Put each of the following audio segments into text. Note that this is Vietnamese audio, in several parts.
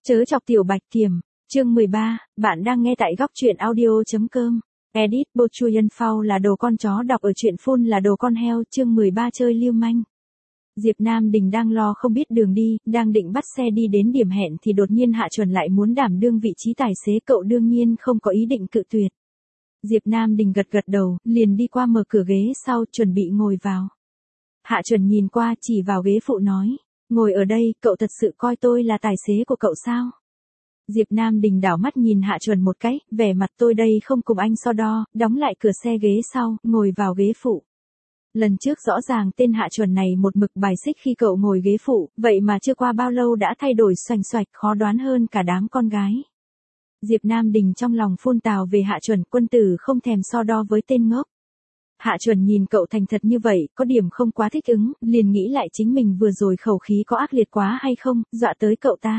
Chớ chọc tiểu bạch kiểm, chương 13, bạn đang nghe tại góc truyện audio.com. Edit Bochuyen Phao là đồ con chó đọc ở truyện phun là đồ con heo, chương 13 chơi lưu manh. Diệp Nam Đình đang lo không biết đường đi, đang định bắt xe đi đến điểm hẹn thì đột nhiên Hạ Chuẩn lại muốn đảm đương vị trí tài xế, cậu đương nhiên không có ý định cự tuyệt. Diệp Nam Đình gật đầu, liền đi qua mở cửa ghế sau, chuẩn bị ngồi vào. Hạ Chuẩn nhìn qua, chỉ vào ghế phụ nói, ngồi ở đây, cậu thật sự coi tôi là tài xế của cậu sao? Diệp Nam Đình đảo mắt nhìn Hạ Chuẩn một cái, vẻ mặt tôi đây không cùng anh so đo, đóng lại cửa xe ghế sau, ngồi vào ghế phụ. Lần trước rõ ràng tên Hạ Chuẩn này một mực bài xích khi cậu ngồi ghế phụ, vậy mà chưa qua bao lâu đã thay đổi xoành xoạch, khó đoán hơn cả đám con gái. Diệp Nam Đình trong lòng phun tào về Hạ Chuẩn, quân tử không thèm so đo với tên ngốc. Hạ Chuẩn nhìn cậu thành thật như vậy, có điểm không quá thích ứng, liền nghĩ lại chính mình vừa rồi khẩu khí có ác liệt quá hay không, dọa tới cậu ta.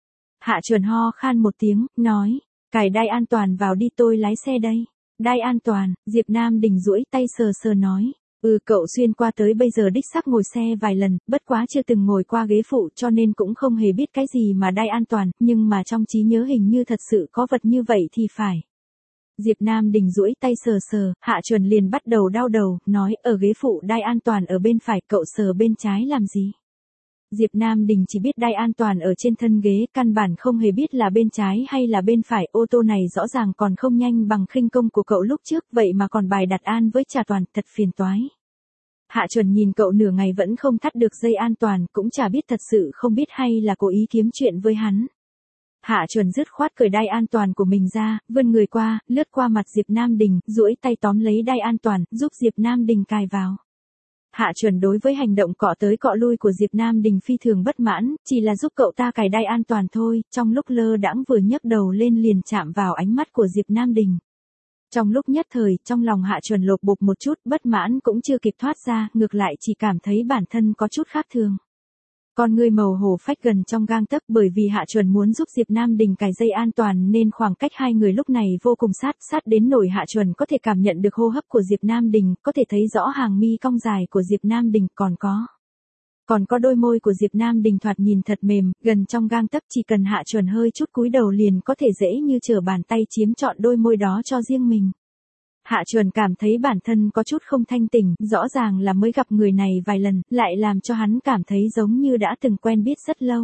Hạ Chuẩn ho khan một tiếng, nói, cài đai an toàn vào đi, tôi lái xe đây. Đai an toàn, Diệp Nam Đình duỗi tay sờ nói, cậu xuyên qua tới bây giờ đích xác ngồi xe vài lần, bất quá chưa từng ngồi qua ghế phụ cho nên cũng không hề biết cái gì mà đai an toàn, nhưng mà trong trí nhớ hình như thật sự có vật như vậy thì phải. Diệp Nam Đình duỗi tay sờ, Hạ Chuẩn liền bắt đầu đau đầu, nói, ở ghế phụ đai an toàn ở bên phải, cậu sờ bên trái làm gì? Diệp Nam Đình chỉ biết đai an toàn ở trên thân ghế, căn bản không hề biết là bên trái hay là bên phải, ô tô này rõ ràng còn không nhanh bằng khinh công của cậu lúc trước, vậy mà còn bài đặt an với trả toàn, thật phiền toái. Hạ Chuẩn nhìn cậu nửa ngày vẫn không thắt được dây an toàn, cũng chả biết thật sự không biết hay là cố ý kiếm chuyện với hắn. Hạ Chuẩn dứt khoát cởi đai an toàn của mình ra, vươn người qua, lướt qua mặt Diệp Nam Đình, duỗi tay tóm lấy đai an toàn, giúp Diệp Nam Đình cài vào. Hạ Chuẩn đối với hành động cọ tới cọ lui của Diệp Nam Đình phi thường bất mãn, chỉ là giúp cậu ta cài đai an toàn thôi, trong lúc lơ đãng vừa nhấc đầu lên liền chạm vào ánh mắt của Diệp Nam Đình. Trong lúc nhất thời, trong lòng Hạ Chuẩn lột bột một chút, bất mãn cũng chưa kịp thoát ra, ngược lại chỉ cảm thấy bản thân có chút khác thường. Con ngươi màu hổ phách gần trong gang tấc, bởi vì Hạ Chuẩn muốn giúp Diệp Nam Đình cài dây an toàn nên khoảng cách hai người lúc này vô cùng sát đến nỗi Hạ Chuẩn có thể cảm nhận được hô hấp của Diệp Nam Đình, có thể thấy rõ hàng mi cong dài của Diệp Nam Đình, còn có đôi môi của Diệp Nam Đình thoạt nhìn thật mềm, gần trong gang tấc, chỉ cần Hạ Chuẩn hơi chút cúi đầu liền có thể dễ như trở bàn tay chiếm trọn đôi môi đó cho riêng mình. Hạ Chuẩn cảm thấy bản thân có chút không thanh tỉnh, rõ ràng là mới gặp người này vài lần, lại làm cho hắn cảm thấy giống như đã từng quen biết rất lâu.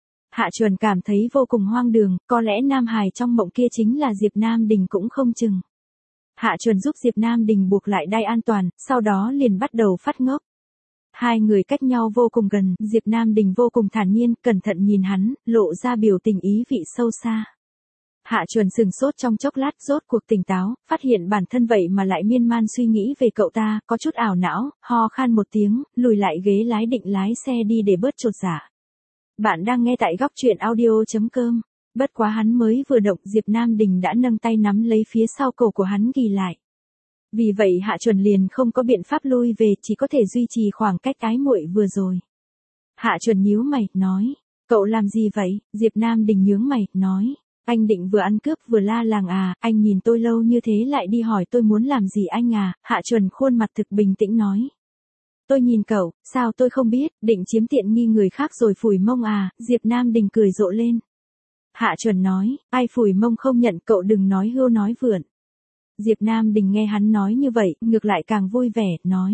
Hạ Chuẩn cảm thấy vô cùng hoang đường, có lẽ Nam Hải trong mộng kia chính là Diệp Nam Đình cũng không chừng. Hạ Chuẩn giúp Diệp Nam Đình buộc lại đai an toàn, sau đó liền bắt đầu phát ngốc. Hai người cách nhau vô cùng gần, Diệp Nam Đình vô cùng thản nhiên, cẩn thận nhìn hắn, lộ ra biểu tình ý vị sâu xa. Hạ Chuẩn sừng sốt trong chốc lát, rốt cuộc tỉnh táo, phát hiện bản thân vậy mà lại miên man suy nghĩ về cậu ta, có chút ảo não, ho khan một tiếng, lùi lại ghế lái định lái xe đi để bớt chột dạ. Bạn đang nghe tại góc truyện audio.com. Bất quá hắn mới vừa động, Diệp Nam Đình đã nâng tay nắm lấy phía sau cổ của hắn ghì lại. Vì vậy Hạ Chuẩn liền không có biện pháp lui về, chỉ có thể duy trì khoảng cách ái muội vừa rồi. Hạ Chuẩn nhíu mày, nói, cậu làm gì vậy? Diệp Nam Đình nhướng mày, nói, anh định vừa ăn cướp vừa la làng à, anh nhìn tôi lâu như thế lại đi hỏi tôi muốn làm gì anh à? Hạ Chuẩn khuôn mặt thực bình tĩnh nói. Tôi nhìn cậu, sao tôi không biết, định chiếm tiện nghi người khác rồi phủi mông à? Diệp Nam Đình cười rộ lên. Hạ Chuẩn nói, ai phủi mông không nhận, cậu đừng nói hưu nói vượn. Diệp Nam Đình nghe hắn nói như vậy, ngược lại càng vui vẻ, nói.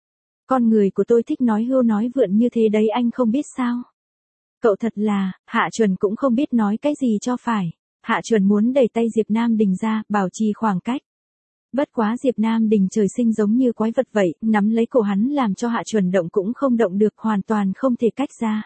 Con người của tôi thích nói hưu nói vượn như thế đấy, anh không biết sao? Cậu thật là, Hạ Chuẩn cũng không biết nói cái gì cho phải. Hạ Chuẩn muốn đẩy tay Diệp Nam Đình ra, bảo trì khoảng cách. Bất quá Diệp Nam Đình trời sinh giống như quái vật vậy, nắm lấy cổ hắn làm cho Hạ Chuẩn động cũng không động được, hoàn toàn không thể cách ra.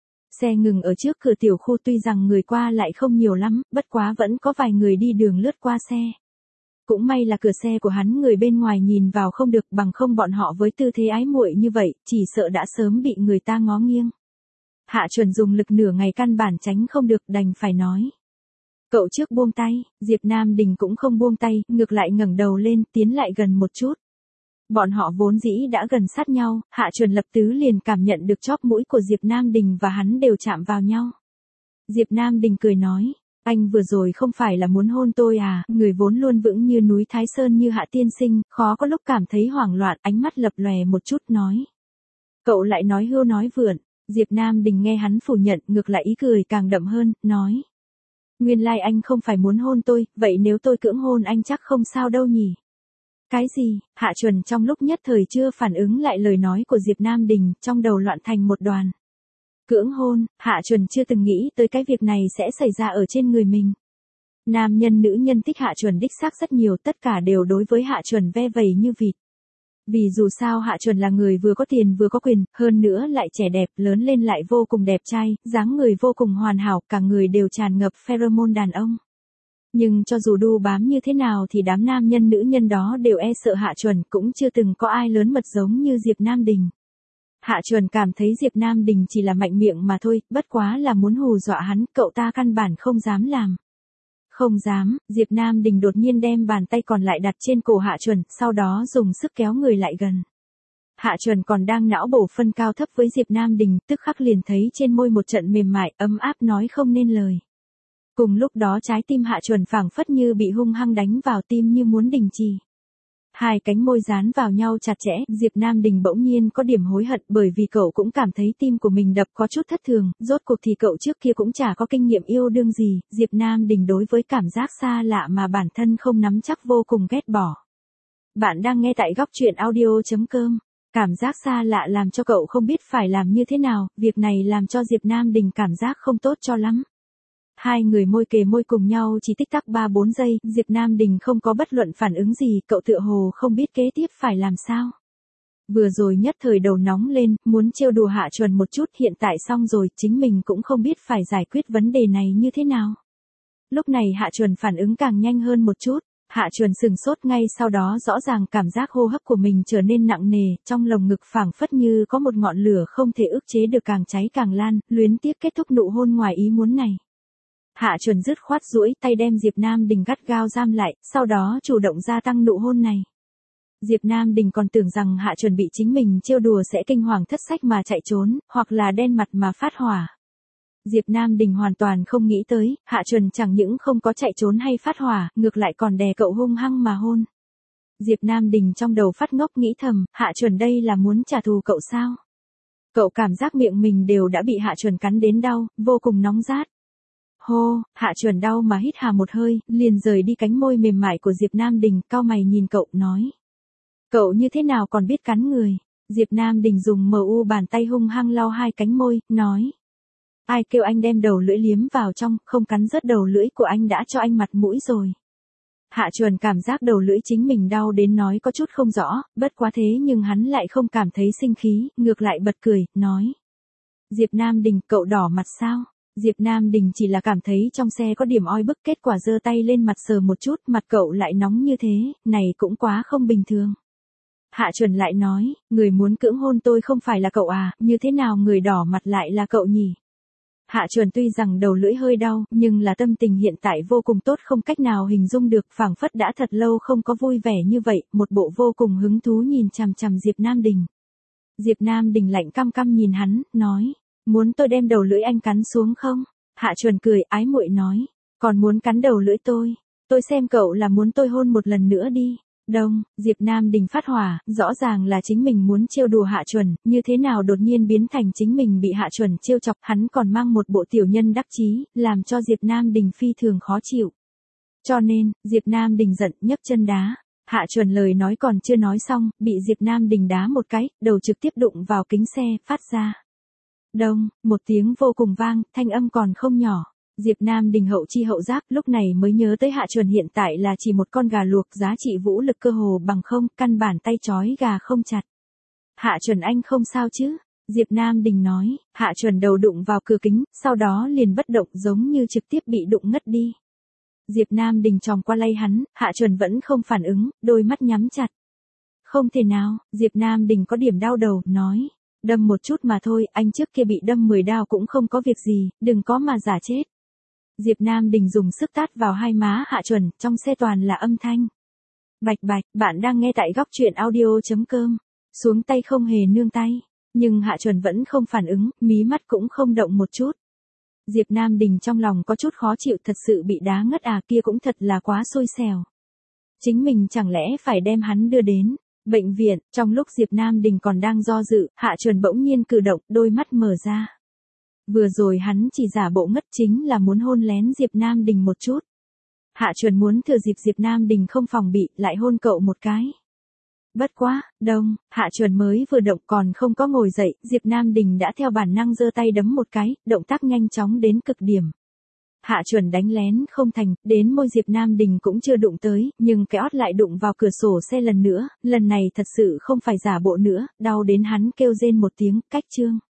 Xe ngừng ở trước cửa tiểu khu, tuy rằng người qua lại không nhiều lắm, bất quá vẫn có vài người đi đường lướt qua xe. Cũng may là cửa xe của hắn người bên ngoài nhìn vào không được, bằng không bọn họ với tư thế ái muội như vậy, chỉ sợ đã sớm bị người ta ngó nghiêng. Hạ Chuẩn dùng lực nửa ngày căn bản tránh không được, đành phải nói. Cậu trước buông tay, Diệp Nam Đình cũng không buông tay, ngược lại ngẩng đầu lên, tiến lại gần một chút. Bọn họ vốn dĩ đã gần sát nhau, Hạ Chuẩn lập tức liền cảm nhận được chóp mũi của Diệp Nam Đình và hắn đều chạm vào nhau. Diệp Nam Đình cười nói, anh vừa rồi không phải là muốn hôn tôi à? Người vốn luôn vững như núi Thái Sơn như Hạ tiên sinh, khó có lúc cảm thấy hoảng loạn, ánh mắt lập lòe một chút nói. Cậu lại nói hưu nói vượn. Diệp Nam Đình nghe hắn phủ nhận, ngược lại ý cười càng đậm hơn, nói. Nguyên lai anh không phải muốn hôn tôi, vậy nếu tôi cưỡng hôn anh chắc không sao đâu nhỉ? Cái gì? Hạ Chuẩn trong lúc nhất thời chưa phản ứng lại lời nói của Diệp Nam Đình, trong đầu loạn thành một đoàn. Cưỡng hôn, Hạ Chuẩn chưa từng nghĩ tới cái việc này sẽ xảy ra ở trên người mình. Nam nhân nữ nhân thích Hạ Chuẩn đích xác rất nhiều, tất cả đều đối với Hạ Chuẩn ve vẩy như vịt. Vì dù sao Hạ Chuẩn là người vừa có tiền vừa có quyền, hơn nữa lại trẻ đẹp, lớn lên lại vô cùng đẹp trai, dáng người vô cùng hoàn hảo, cả người đều tràn ngập pheromone đàn ông. Nhưng cho dù đu bám như thế nào thì đám nam nhân nữ nhân đó đều e sợ Hạ Chuẩn, cũng chưa từng có ai lớn mật giống như Diệp Nam Đình. Hạ Chuẩn cảm thấy Diệp Nam Đình chỉ là mạnh miệng mà thôi, bất quá là muốn hù dọa hắn, cậu ta căn bản không dám làm. Không dám, Diệp Nam Đình đột nhiên đem bàn tay còn lại đặt trên cổ Hạ Chuẩn, sau đó dùng sức kéo người lại gần. Hạ Chuẩn còn đang não bổ phân cao thấp với Diệp Nam Đình, tức khắc liền thấy trên môi một trận mềm mại, ấm áp nói không nên lời. Cùng lúc đó trái tim Hạ Chuẩn phảng phất như bị hung hăng đánh vào tim như muốn đình chỉ. Hai cánh môi dán vào nhau chặt chẽ, Diệp Nam Đình bỗng nhiên có điểm hối hận bởi vì cậu cũng cảm thấy tim của mình đập có chút thất thường, rốt cuộc thì cậu trước kia cũng chả có kinh nghiệm yêu đương gì, Diệp Nam Đình đối với cảm giác xa lạ mà bản thân không nắm chắc vô cùng ghét bỏ. Bạn đang nghe tại góc truyện audio.com, cảm giác xa lạ làm cho cậu không biết phải làm như thế nào, việc này làm cho Diệp Nam Đình cảm giác không tốt cho lắm. Hai người môi kề môi cùng nhau chỉ tích tắc 3-4 giây, Diệp Nam Đình không có bất luận phản ứng gì, cậu tựa hồ không biết kế tiếp phải làm sao. Vừa rồi nhất thời đầu nóng lên, muốn trêu đùa Hạ Chuẩn một chút, hiện tại xong rồi, chính mình cũng không biết phải giải quyết vấn đề này như thế nào. Lúc này Hạ Chuẩn phản ứng càng nhanh hơn một chút, Hạ Chuẩn sừng sốt ngay sau đó rõ ràng cảm giác hô hấp của mình trở nên nặng nề, trong lồng ngực phảng phất như có một ngọn lửa không thể ức chế được càng cháy càng lan, luyến tiếc kết thúc nụ hôn ngoài ý muốn này. Hạ Chuẩn dứt khoát duỗi tay đem Diệp Nam Đình gắt gao giam lại, sau đó chủ động gia tăng nụ hôn này. Diệp Nam Đình còn tưởng rằng Hạ Chuẩn bị chính mình trêu đùa sẽ kinh hoàng thất sách mà chạy trốn, hoặc là đen mặt mà phát hỏa. Diệp Nam Đình hoàn toàn không nghĩ tới, Hạ Chuẩn chẳng những không có chạy trốn hay phát hỏa, ngược lại còn đè cậu hung hăng mà hôn. Diệp Nam Đình trong đầu phát ngốc nghĩ thầm, Hạ Chuẩn đây là muốn trả thù cậu sao? Cậu cảm giác miệng mình đều đã bị Hạ Chuẩn cắn đến đau, vô cùng nóng rát. Hô, Hạ Chuẩn đau mà hít hà một hơi, liền rời đi cánh môi mềm mại của Diệp Nam Đình, cau mày nhìn cậu, nói. Cậu như thế nào còn biết cắn người? Diệp Nam Đình dùng bàn tay hung hăng lau hai cánh môi, nói. Ai kêu anh đem đầu lưỡi liếm vào trong, không cắn rớt đầu lưỡi của anh đã cho anh mặt mũi rồi. Hạ Chuẩn cảm giác đầu lưỡi chính mình đau đến nói có chút không rõ, bất quá thế nhưng hắn lại không cảm thấy sinh khí, ngược lại bật cười, nói. Diệp Nam Đình, cậu đỏ mặt sao? Diệp Nam Đình chỉ là cảm thấy trong xe có điểm oi bức, kết quả giơ tay lên mặt sờ một chút, mặt cậu lại nóng như thế, này cũng quá không bình thường. Hạ Chuẩn lại nói, người muốn cưỡng hôn tôi không phải là cậu à, như thế nào người đỏ mặt lại là cậu nhỉ? Hạ Chuẩn tuy rằng đầu lưỡi hơi đau, nhưng là tâm tình hiện tại vô cùng tốt, không cách nào hình dung được, phảng phất đã thật lâu không có vui vẻ như vậy, một bộ vô cùng hứng thú nhìn chằm chằm Diệp Nam Đình. Diệp Nam Đình lạnh căm căm nhìn hắn, nói, muốn tôi đem đầu lưỡi anh cắn xuống không? Hạ Chuẩn cười ái muội nói, còn muốn cắn đầu lưỡi tôi xem cậu là muốn tôi hôn một lần nữa đi. Đông, Diệp Nam Đình phát hỏa, rõ ràng là chính mình muốn trêu đùa Hạ Chuẩn, như thế nào đột nhiên biến thành chính mình bị Hạ Chuẩn trêu chọc, hắn còn mang một bộ tiểu nhân đắc chí, làm cho Diệp Nam Đình phi thường khó chịu. Cho nên, Diệp Nam Đình giận nhấc chân đá. Hạ Chuẩn lời nói còn chưa nói xong, bị Diệp Nam Đình đá một cái, đầu trực tiếp đụng vào kính xe, phát ra. Đông, một tiếng vô cùng vang, thanh âm còn không nhỏ. Diệp Nam Đình hậu chi hậu giác, lúc này mới nhớ tới Hạ Chuẩn hiện tại là chỉ một con gà luộc, giá trị vũ lực cơ hồ bằng không, căn bản tay trói gà không chặt. Hạ Chuẩn anh không sao chứ? Diệp Nam Đình nói, Hạ Chuẩn đầu đụng vào cửa kính, sau đó liền bất động giống như trực tiếp bị đụng ngất đi. Diệp Nam Đình tròng qua lay hắn, Hạ Chuẩn vẫn không phản ứng, đôi mắt nhắm chặt. Không thể nào, Diệp Nam Đình có điểm đau đầu, nói. Đâm một chút mà thôi, anh trước kia bị đâm 10 đao cũng không có việc gì, đừng có mà giả chết. Diệp Nam Đình dùng sức tát vào hai má Hạ Chuẩn, trong xe toàn là âm thanh. Bạch bạch, bạn đang nghe tại góc truyện audio.com. Xuống tay không hề nương tay. Nhưng Hạ Chuẩn vẫn không phản ứng, mí mắt cũng không động một chút. Diệp Nam Đình trong lòng có chút khó chịu, thật sự bị đá ngất à, kia cũng thật là quá xui xẻo. Chính mình chẳng lẽ phải đem hắn đưa đến Bệnh viện, trong lúc Diệp Nam Đình còn đang do dự, Hạ Chuẩn bỗng nhiên cử động, đôi mắt mở ra. Vừa rồi hắn chỉ giả bộ ngất chính là muốn hôn lén Diệp Nam Đình một chút. Hạ Chuẩn muốn thừa dịp Diệp Nam Đình không phòng bị, lại hôn cậu một cái. Bất quá, đông, Hạ Chuẩn mới vừa động còn không có ngồi dậy, Diệp Nam Đình đã theo bản năng giơ tay đấm một cái, động tác nhanh chóng đến cực điểm. Hạ Chuẩn đánh lén không thành, đến môi Diệp Nam Đình cũng chưa đụng tới, nhưng cái ót lại đụng vào cửa sổ xe lần nữa, lần này thật sự không phải giả bộ nữa, đau đến hắn kêu rên một tiếng, cách chương.